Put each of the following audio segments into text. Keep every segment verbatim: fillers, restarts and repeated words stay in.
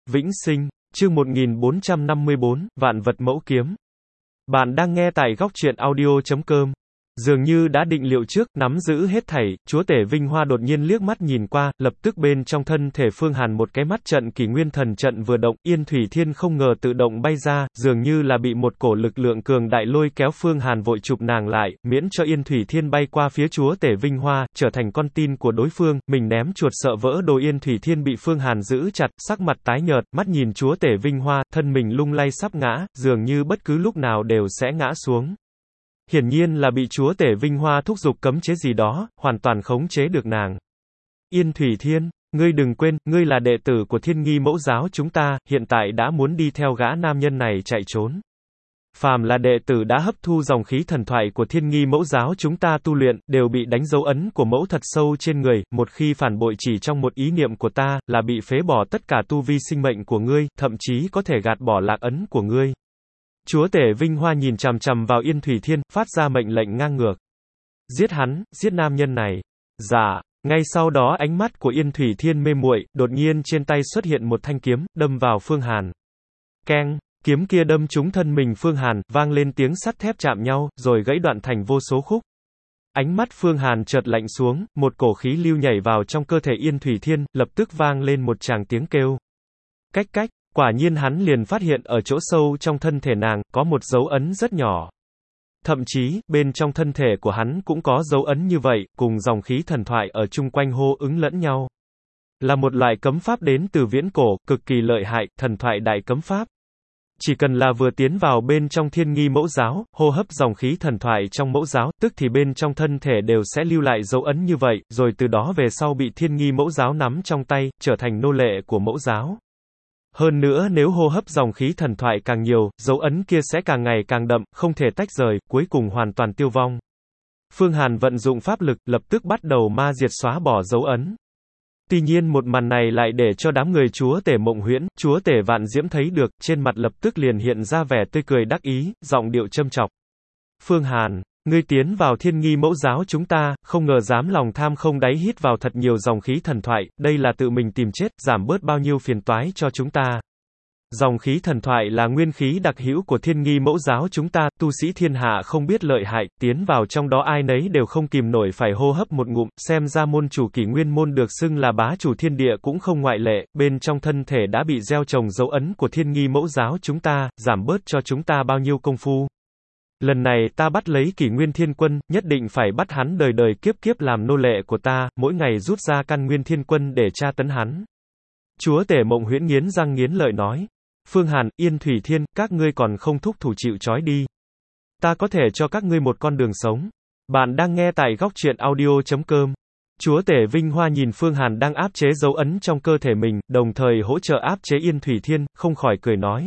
Vĩnh sinh, chương một nghìn bốn trăm năm mươi bốn, Vạn vật mẫu kiếm. Bạn đang nghe tại góc truyện audio chấm com. Dường như đã định liệu trước, nắm giữ hết thảy, chúa tể Vinh Hoa đột nhiên liếc mắt nhìn qua, lập tức bên trong thân thể Phương Hàn một cái mắt trận kỷ nguyên thần trận vừa động, Yên Thủy Thiên không ngờ tự động bay ra, dường như là bị một cổ lực lượng cường đại lôi kéo Phương Hàn vội chụp nàng lại, miễn cho Yên Thủy Thiên bay qua phía chúa tể Vinh Hoa, trở thành con tin của đối phương, mình ném chuột sợ vỡ đồ. Yên Thủy Thiên bị Phương Hàn giữ chặt, sắc mặt tái nhợt, mắt nhìn chúa tể Vinh Hoa, thân mình lung lay sắp ngã, dường như bất cứ lúc nào đều sẽ ngã xuống. Hiển nhiên là bị chúa tể Vinh Hoa thúc giục cấm chế gì đó, hoàn toàn khống chế được nàng. Yên Thủy Thiên, ngươi đừng quên, ngươi là đệ tử của Thiên Nghi Mẫu giáo chúng ta, hiện tại đã muốn đi theo gã nam nhân này chạy trốn. Phàm là đệ tử đã hấp thu dòng khí thần thoại của Thiên Nghi Mẫu giáo chúng ta tu luyện, đều bị đánh dấu ấn của mẫu thật sâu trên người, một khi phản bội chỉ trong một ý niệm của ta, là bị phế bỏ tất cả tu vi sinh mệnh của ngươi, thậm chí có thể gạt bỏ lạc ấn của ngươi. Chúa tể Vinh Hoa nhìn chằm chằm vào Yên Thủy Thiên, phát ra mệnh lệnh ngang ngược. Giết hắn, giết nam nhân này. Dạ. Ngay sau đó ánh mắt của Yên Thủy Thiên mê muội, đột nhiên trên tay xuất hiện một thanh kiếm, đâm vào Phương Hàn. Keng, kiếm kia đâm trúng thân mình Phương Hàn, vang lên tiếng sắt thép chạm nhau, rồi gãy đoạn thành vô số khúc. Ánh mắt Phương Hàn chợt lạnh xuống, một cổ khí lưu nhảy vào trong cơ thể Yên Thủy Thiên, lập tức vang lên một tràng tiếng kêu. Cách cách. Quả nhiên hắn liền phát hiện ở chỗ sâu trong thân thể nàng, có một dấu ấn rất nhỏ. Thậm chí, bên trong thân thể của hắn cũng có dấu ấn như vậy, cùng dòng khí thần thoại ở chung quanh hô ứng lẫn nhau. Là một loại cấm pháp đến từ viễn cổ, cực kỳ lợi hại, thần thoại đại cấm pháp. Chỉ cần là vừa tiến vào bên trong Thiên Nghi Mẫu giáo, hô hấp dòng khí thần thoại trong mẫu giáo, tức thì bên trong thân thể đều sẽ lưu lại dấu ấn như vậy, rồi từ đó về sau bị Thiên Nghi Mẫu giáo nắm trong tay, trở thành nô lệ của mẫu giáo. Hơn nữa nếu hô hấp dòng khí thần thoại càng nhiều, dấu ấn kia sẽ càng ngày càng đậm, không thể tách rời, cuối cùng hoàn toàn tiêu vong. Phương Hàn vận dụng pháp lực, lập tức bắt đầu ma diệt xóa bỏ dấu ấn. Tuy nhiên một màn này lại để cho đám người chúa tể Mộng Huyễn, chúa tể Vạn Diễm thấy được, trên mặt lập tức liền hiện ra vẻ tươi cười đắc ý, giọng điệu châm chọc. Phương Hàn, ngươi tiến vào Thiên Nghi Mẫu giáo chúng ta, không ngờ dám lòng tham không đáy hít vào thật nhiều dòng khí thần thoại, đây là tự mình tìm chết, giảm bớt bao nhiêu phiền toái cho chúng ta. Dòng khí thần thoại là nguyên khí đặc hữu của Thiên Nghi Mẫu giáo chúng ta, tu sĩ thiên hạ không biết lợi hại, tiến vào trong đó ai nấy đều không kìm nổi phải hô hấp một ngụm, xem ra môn chủ Kỷ Nguyên môn được xưng là bá chủ thiên địa cũng không ngoại lệ, bên trong thân thể đã bị gieo trồng dấu ấn của Thiên Nghi Mẫu giáo chúng ta, giảm bớt cho chúng ta bao nhiêu công phu. Lần này ta bắt lấy Kỷ Nguyên Thiên Quân, nhất định phải bắt hắn đời đời kiếp kiếp làm nô lệ của ta, mỗi ngày rút ra căn Nguyên Thiên Quân để tra tấn hắn. Chúa tể Mộng Huyễn nghiến răng nghiến lợi nói. Phương Hàn, Yên Thủy Thiên, các ngươi còn không thúc thủ chịu trói đi. Ta có thể cho các ngươi một con đường sống. Bạn đang nghe tại góc truyện audio chấm com. Chúa tể Vinh Hoa nhìn Phương Hàn đang áp chế dấu ấn trong cơ thể mình, đồng thời hỗ trợ áp chế Yên Thủy Thiên, không khỏi cười nói.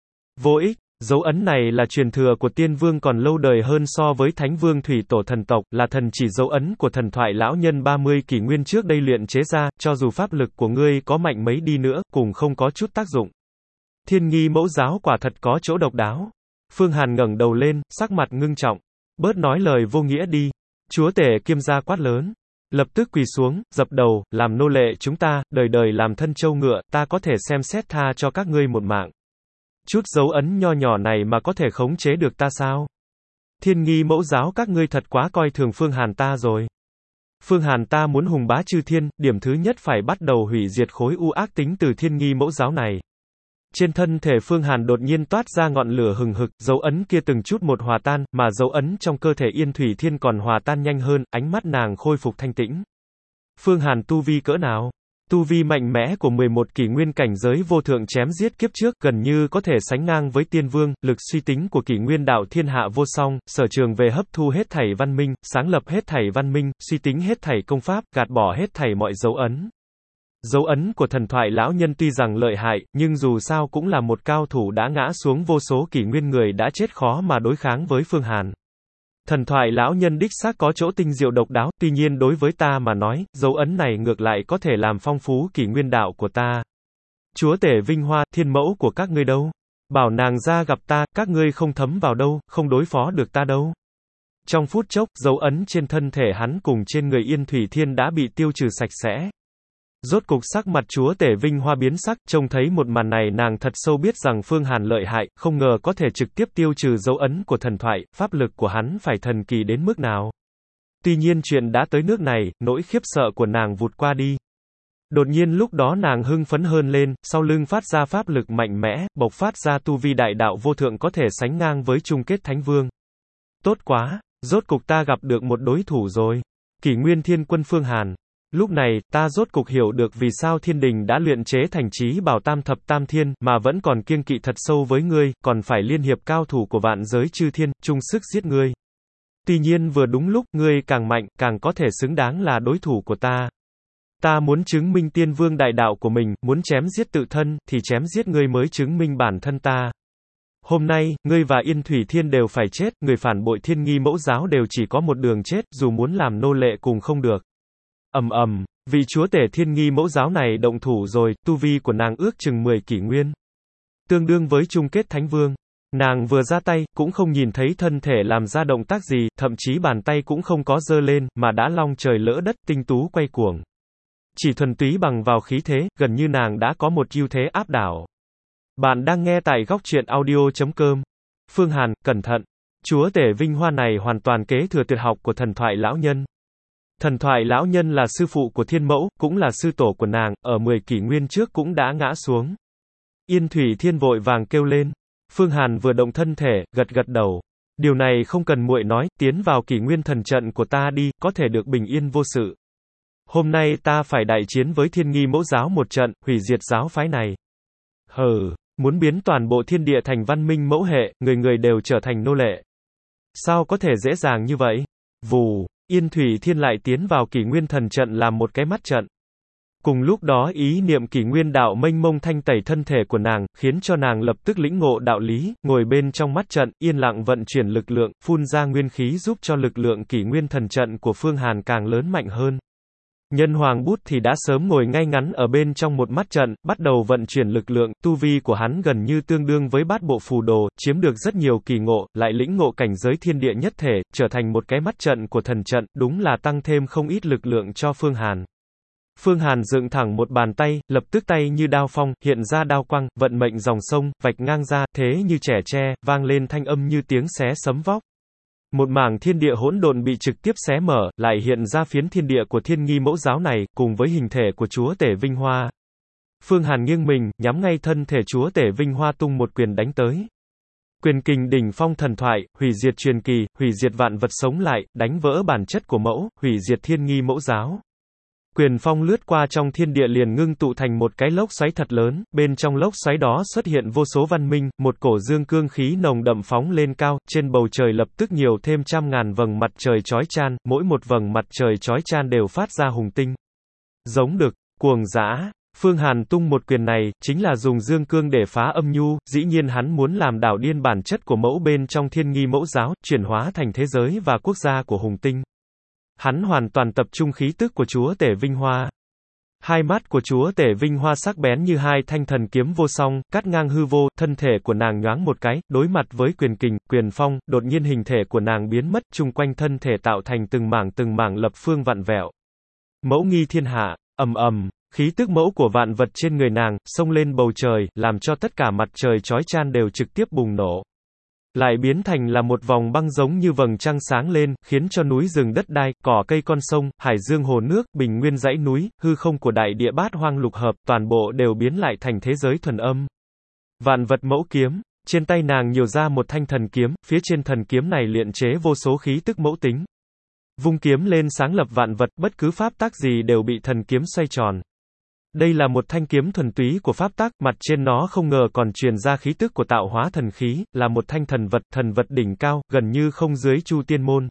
Vô ích. Dấu ấn này là truyền thừa của tiên vương còn lâu đời hơn so với thánh vương thủy tổ thần tộc, là thần chỉ dấu ấn của thần thoại lão nhân ba mươi kỷ nguyên trước đây luyện chế ra, cho dù pháp lực của ngươi có mạnh mấy đi nữa, cũng không có chút tác dụng. Thiên Nghi Mẫu giáo quả thật có chỗ độc đáo. Phương Hàn ngẩng đầu lên, sắc mặt ngưng trọng. Bớt nói lời vô nghĩa đi. Chúa tể Kiêm gia quát lớn. Lập tức quỳ xuống, dập đầu, làm nô lệ chúng ta, đời đời làm thân trâu ngựa, ta có thể xem xét tha cho các ngươi một mạng. Chút dấu ấn nho nhỏ này mà có thể khống chế được ta sao? Thiên Nghi Mẫu giáo các ngươi thật quá coi thường Phương Hàn ta rồi. Phương Hàn ta muốn hùng bá chư thiên, điểm thứ nhất phải bắt đầu hủy diệt khối u ác tính từ Thiên Nghi Mẫu giáo này. Trên thân thể Phương Hàn đột nhiên toát ra ngọn lửa hừng hực, dấu ấn kia từng chút một hòa tan, mà dấu ấn trong cơ thể Yên Thủy Thiên còn hòa tan nhanh hơn, ánh mắt nàng khôi phục thanh tĩnh. Phương Hàn tu vi cỡ nào? Tu vi mạnh mẽ của mười một kỷ nguyên cảnh giới vô thượng chém giết kiếp trước, gần như có thể sánh ngang với tiên vương, lực suy tính của kỷ nguyên đạo thiên hạ vô song, sở trường về hấp thu hết thảy văn minh, sáng lập hết thảy văn minh, suy tính hết thảy công pháp, gạt bỏ hết thảy mọi dấu ấn. Dấu ấn của thần thoại lão nhân tuy rằng lợi hại, nhưng dù sao cũng là một cao thủ đã ngã xuống vô số kỷ nguyên người đã chết khó mà đối kháng với Phương Hàn. Thần thoại lão nhân đích xác có chỗ tinh diệu độc đáo, tuy nhiên đối với ta mà nói, dấu ấn này ngược lại có thể làm phong phú kỷ nguyên đạo của ta. Chúa tể Vinh Hoa, thiên mẫu của các ngươi đâu? Bảo nàng ra gặp ta, các ngươi không thấm vào đâu, không đối phó được ta đâu. Trong phút chốc, dấu ấn trên thân thể hắn cùng trên người Yên Thủy Thiên đã bị tiêu trừ sạch sẽ. Rốt cục sắc mặt chúa tể Vinh Hoa biến sắc, trông thấy một màn này nàng thật sâu biết rằng Phương Hàn lợi hại, không ngờ có thể trực tiếp tiêu trừ dấu ấn của thần thoại, pháp lực của hắn phải thần kỳ đến mức nào. Tuy nhiên chuyện đã tới nước này, nỗi khiếp sợ của nàng vụt qua đi. Đột nhiên lúc đó nàng hưng phấn hơn lên, sau lưng phát ra pháp lực mạnh mẽ, bộc phát ra tu vi đại đạo vô thượng có thể sánh ngang với chung kết thánh vương. Tốt quá, rốt cục ta gặp được một đối thủ rồi. Kỷ Nguyên Thiên Quân Phương Hàn. Lúc này, ta rốt cục hiểu được vì sao thiên đình đã luyện chế thành trí bảo tam thập tam thiên, mà vẫn còn kiêng kỵ thật sâu với ngươi, còn phải liên hiệp cao thủ của vạn giới chư thiên, chung sức giết ngươi. Tuy nhiên vừa đúng lúc, ngươi càng mạnh, càng có thể xứng đáng là đối thủ của ta. Ta muốn chứng minh tiên vương đại đạo của mình, muốn chém giết tự thân, thì chém giết ngươi mới chứng minh bản thân ta. Hôm nay, ngươi và Yên Thủy Thiên đều phải chết, người phản bội Thiên Nghi Mẫu Giáo đều chỉ có một đường chết, dù muốn làm nô lệ cùng không được. Ầm ầm, vị chúa tể Thiên Nghi Mẫu Giáo này động thủ rồi, tu vi của nàng ước chừng mười kỷ nguyên. Tương đương với chung kết thánh vương. Nàng vừa ra tay, cũng không nhìn thấy thân thể làm ra động tác gì, thậm chí bàn tay cũng không có giơ lên, mà đã long trời lỡ đất, tinh tú quay cuồng. Chỉ thuần túy bằng vào khí thế, gần như nàng đã có một ưu thế áp đảo. Bạn đang nghe tại góc truyện audio chấm com. Phương Hàn, cẩn thận. Chúa tể Vinh Hoa này hoàn toàn kế thừa tuyệt học của thần thoại lão nhân. Thần thoại lão nhân là sư phụ của Thiên Mẫu, cũng là sư tổ của nàng, ở mười kỷ nguyên trước cũng đã ngã xuống. Yên Thủy Thiên vội vàng kêu lên. Phương Hàn vừa động thân thể, gật gật đầu. Điều này không cần muội nói, tiến vào kỷ nguyên thần trận của ta đi, có thể được bình yên vô sự. Hôm nay ta phải đại chiến với Thiên Nghi Mẫu Giáo một trận, hủy diệt giáo phái này. Hừ, muốn biến toàn bộ thiên địa thành văn minh mẫu hệ, người người đều trở thành nô lệ. Sao có thể dễ dàng như vậy? Vù, Yên Thủy Thiên lại tiến vào kỷ nguyên thần trận làm một cái mắt trận. Cùng lúc đó ý niệm kỷ nguyên đạo mênh mông thanh tẩy thân thể của nàng, khiến cho nàng lập tức lĩnh ngộ đạo lý, ngồi bên trong mắt trận, yên lặng vận chuyển lực lượng, phun ra nguyên khí giúp cho lực lượng kỷ nguyên thần trận của Phương Hàn càng lớn mạnh hơn. Nhân Hoàng Bút thì đã sớm ngồi ngay ngắn ở bên trong một mắt trận, bắt đầu vận chuyển lực lượng, tu vi của hắn gần như tương đương với bát bộ phù đồ, chiếm được rất nhiều kỳ ngộ, lại lĩnh ngộ cảnh giới thiên địa nhất thể, trở thành một cái mắt trận của thần trận, đúng là tăng thêm không ít lực lượng cho Phương Hàn. Phương Hàn dựng thẳng một bàn tay, lập tức tay như đao phong, hiện ra đao quang, vận mệnh dòng sông, vạch ngang ra, thế như trẻ tre, vang lên thanh âm như tiếng xé sấm vóc. Một mảng thiên địa hỗn độn bị trực tiếp xé mở, lại hiện ra phiến thiên địa của Thiên Nghi Mẫu Giáo này, cùng với hình thể của chúa tể Vinh Hoa. Phương Hàn nghiêng mình, nhắm ngay thân thể chúa tể Vinh Hoa tung một quyền đánh tới. Quyền kình đỉnh phong thần thoại, hủy diệt truyền kỳ, hủy diệt vạn vật sống lại, đánh vỡ bản chất của mẫu, hủy diệt Thiên Nghi Mẫu Giáo. Quyền phong lướt qua trong thiên địa liền ngưng tụ thành một cái lốc xoáy thật lớn, bên trong lốc xoáy đó xuất hiện vô số văn minh, một cổ dương cương khí nồng đậm phóng lên cao, trên bầu trời lập tức nhiều thêm trăm ngàn vầng mặt trời chói chan, mỗi một vầng mặt trời chói chan đều phát ra hùng tinh. Giống đực, cuồng dã. Phương Hàn tung một quyền này, chính là dùng dương cương để phá âm nhu, dĩ nhiên hắn muốn làm đảo điên bản chất của mẫu bên trong Thiên Nghi Mẫu Giáo, chuyển hóa thành thế giới và quốc gia của hùng tinh. Hắn hoàn toàn tập trung khí tức của chúa tể Vinh Hoa. Hai mắt của chúa tể Vinh Hoa sắc bén như hai thanh thần kiếm vô song, cắt ngang hư vô, thân thể của nàng nhoáng một cái, đối mặt với quyền kình, quyền phong, đột nhiên hình thể của nàng biến mất, chung quanh thân thể tạo thành từng mảng từng mảng lập phương vặn vẹo. Mẫu nghi thiên hạ, ầm ầm, khí tức mẫu của vạn vật trên người nàng, xông lên bầu trời, làm cho tất cả mặt trời chói chan đều trực tiếp bùng nổ. Lại biến thành là một vòng băng giống như vầng trăng sáng lên, khiến cho núi rừng đất đai, cỏ cây con sông, hải dương hồ nước, bình nguyên dãy núi, hư không của đại địa bát hoang lục hợp, toàn bộ đều biến lại thành thế giới thuần âm. Vạn vật mẫu kiếm, trên tay nàng nhiều ra một thanh thần kiếm, phía trên thần kiếm này luyện chế vô số khí tức mẫu tính. Vung kiếm lên sáng lập vạn vật, bất cứ pháp tắc gì đều bị thần kiếm xoay tròn. Đây là một thanh kiếm thuần túy của pháp tắc, mặt trên nó không ngờ còn truyền ra khí tức của tạo hóa thần khí, là một thanh thần vật, thần vật đỉnh cao, gần như không dưới Chu Tiên Môn.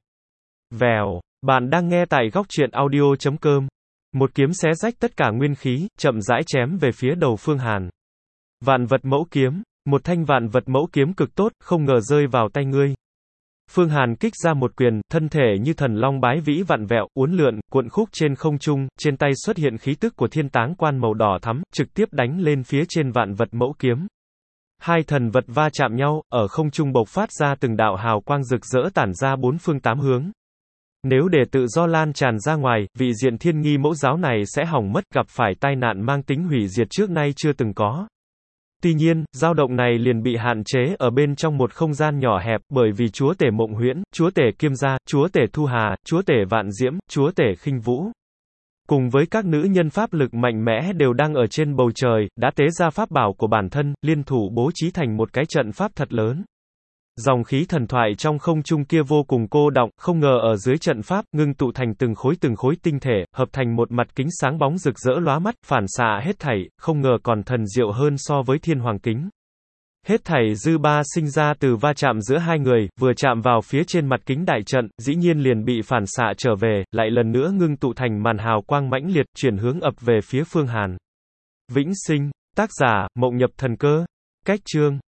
Vèo, bạn đang nghe tại góc truyện audio chấm com. Một kiếm xé rách tất cả nguyên khí, chậm rãi chém về phía đầu Phương Hàn. Vạn vật mẫu kiếm, một thanh vạn vật mẫu kiếm cực tốt, không ngờ rơi vào tay ngươi. Phương Hàn kích ra một quyền, thân thể như thần long bái vĩ vặn vẹo, uốn lượn, cuộn khúc trên không trung, trên tay xuất hiện khí tức của thiên táng quan màu đỏ thắm, trực tiếp đánh lên phía trên vạn vật mẫu kiếm. Hai thần vật va chạm nhau, ở không trung bộc phát ra từng đạo hào quang rực rỡ tản ra bốn phương tám hướng. Nếu để tự do lan tràn ra ngoài, vị diện thiên nghi mẫu giáo này sẽ hỏng mất, gặp phải tai nạn mang tính hủy diệt trước nay chưa từng có. Tuy nhiên, dao động này liền bị hạn chế ở bên trong một không gian nhỏ hẹp, bởi vì chúa tể Mộng Huyễn, chúa tể Kiêm Gia, chúa tể Thu Hà, chúa tể Vạn Diễm, chúa tể Khinh Vũ, cùng với các nữ nhân pháp lực mạnh mẽ đều đang ở trên bầu trời, đã tế ra pháp bảo của bản thân, liên thủ bố trí thành một cái trận pháp thật lớn. Dòng khí thần thoại trong không trung kia vô cùng cô đọng, không ngờ ở dưới trận pháp, ngưng tụ thành từng khối từng khối tinh thể, hợp thành một mặt kính sáng bóng rực rỡ lóa mắt, phản xạ hết thảy, không ngờ còn thần diệu hơn so với thiên hoàng kính. Hết thảy dư ba sinh ra từ va chạm giữa hai người, vừa chạm vào phía trên mặt kính đại trận, dĩ nhiên liền bị phản xạ trở về, lại lần nữa ngưng tụ thành màn hào quang mãnh liệt, chuyển hướng ập về phía Phương Hàn. Vĩnh sinh, tác giả, Mộng Nhập Thần Cơ, cách chương